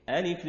ألف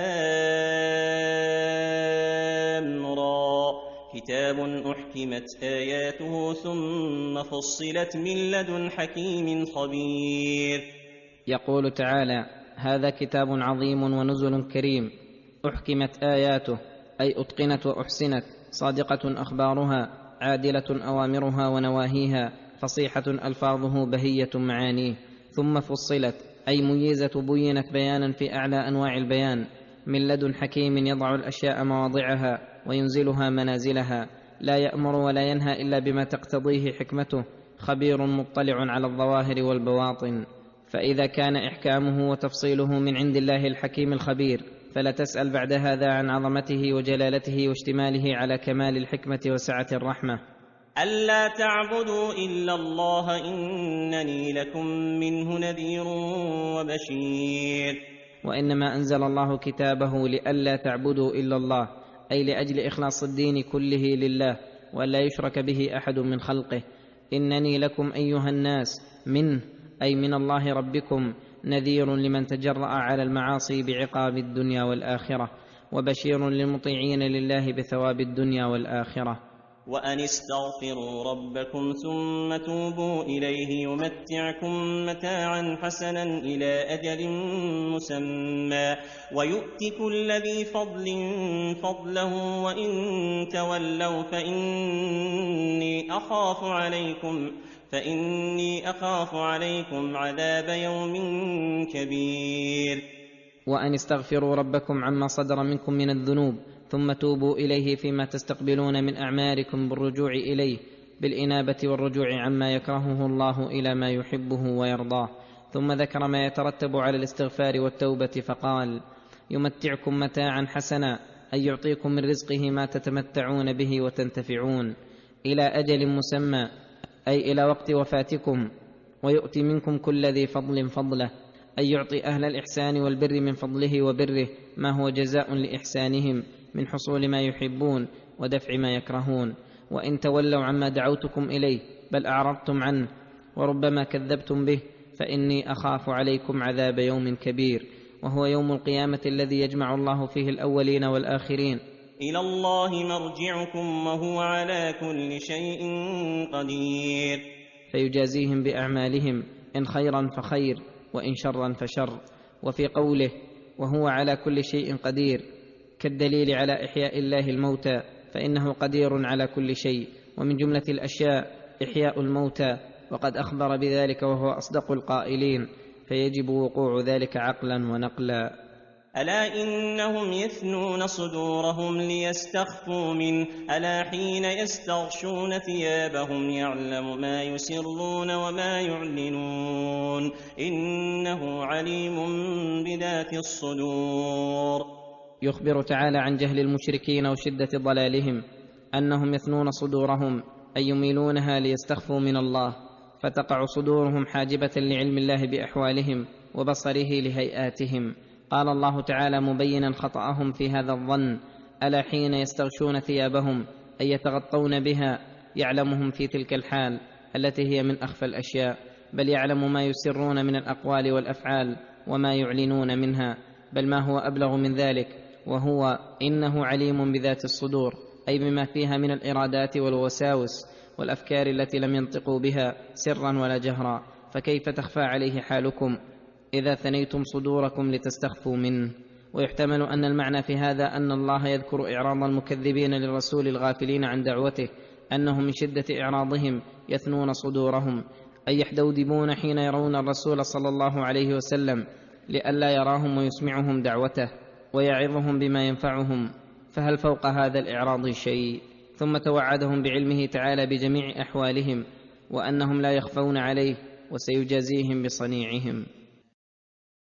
لام را كتاب أحكمت آياته ثم فصلت من لدن حكيم خبير. يقول تعالى: هذا كتاب عظيم ونزل كريم أحكمت آياته، أي أتقنت وأحسنت، صادقة أخبارها، عادلة أوامرها ونواهيها، فصيحة ألفاظه، بهية معانيه. ثم فصلت أي ميزة، بينت بيانا في أعلى أنواع البيان، من لدن حكيم يضع الأشياء مواضعها وينزلها منازلها، لا يأمر ولا ينهى إلا بما تقتضيه حكمته، خبير مطلع على الظواهر والبواطن. فإذا كان إحكامه وتفصيله من عند الله الحكيم الخبير، فلا تسأل بعد هذا عن عظمته وجلالته واشتماله على كمال الحكمة وسعة الرحمة. ألا تعبدوا إلا الله إنني لكم منه نذير وبشير. وإنما أنزل الله كتابه لئلا تعبدوا إلا الله، أي لأجل إخلاص الدين كله لله، وألا يشرك به أحد من خلقه. إنني لكم أيها الناس منه، أي من الله ربكم، نذير لمن تجرأ على المعاصي بعقاب الدنيا والآخرة، وبشير للمطيعين لله بثواب الدنيا والآخرة. وأن استغفروا ربكم ثم توبوا إليه يمتعكم متاعا حسنا إلى أجل مسمى ويؤت كل ذي فضل فضله وإن تولوا فإني أخاف عليكم عذاب يوم كبير. وأن استغفروا ربكم عما صدر منكم من الذنوب ثم توبوا إليه فيما تستقبلون من أعمالكم بالرجوع إليه، بالإنابة والرجوع عما يكرهه الله إلى ما يحبه ويرضاه. ثم ذكر ما يترتب على الاستغفار والتوبة فقال: يمتعكم متاعا حسنا، أي يعطيكم من رزقه ما تتمتعون به وتنتفعون، إلى أجل مسمى، أي إلى وقت وفاتكم. ويؤتي منكم كل ذي فضل فضله، أي يعطي أهل الإحسان والبر من فضله وبره ما هو جزاء لإحسانهم من حصول ما يحبون ودفع ما يكرهون. وإن تولوا عما دعوتكم إليه بل أعرضتم عنه وربما كذبتم به، فإني أخاف عليكم عذاب يوم كبير، وهو يوم القيامة الذي يجمع الله فيه الأولين والآخرين. إلى الله مرجعكم وهو على كل شيء قدير. فيجازيهم بأعمالهم، إن خيرا فخير وإن شرا فشر. وفي قوله وهو على كل شيء قدير كالدليل على إحياء الله الموتى، فإنه قدير على كل شيء، ومن جملة الأشياء إحياء الموتى، وقد أخبر بذلك وهو أصدق القائلين، فيجب وقوع ذلك عقلا ونقلا. ألا إنهم يثنون صدورهم ليستخفوا منه ألا حين يستغشون ثيابهم يعلم ما يسرون وما يعلنون إنه عليم بذات الصدور. يخبر تعالى عن جهل المشركين وشدة ضلالهم، أنهم يثنون صدورهم أي يميلونها ليستخفوا من الله، فتقع صدورهم حاجبة لعلم الله بأحوالهم وبصره لهيئاتهم. قال الله تعالى مبينا خطأهم في هذا الظن: ألا حين يستغشون ثيابهم أي يتغطون بها، يعلمهم في تلك الحال التي هي من أخفى الأشياء، بل يعلم ما يسرون من الأقوال والأفعال وما يعلنون منها، بل ما هو أبلغ من ذلك، وهو إنه عليم بذات الصدور، أي بما فيها من الإرادات والوساوس والأفكار التي لم ينطقوا بها سرا ولا جهرا. فكيف تخفى عليه حالكم إذا ثنيتم صدوركم لتستخفوا منه؟ ويحتمل أن المعنى في هذا أن الله يذكر إعراض المكذبين للرسول الغافلين عن دعوته، أنهم من شدة إعراضهم يثنون صدورهم، أي يحدودبون حين يرون الرسول صلى الله عليه وسلم لئلا يراهم ويسمعهم دعوته ويعظهم بما ينفعهم. فهل فوق هذا الإعراض شيء؟ ثم توعدهم بعلمه تعالى بجميع أحوالهم، وأنهم لا يخفون عليه وسيجازيهم بصنيعهم.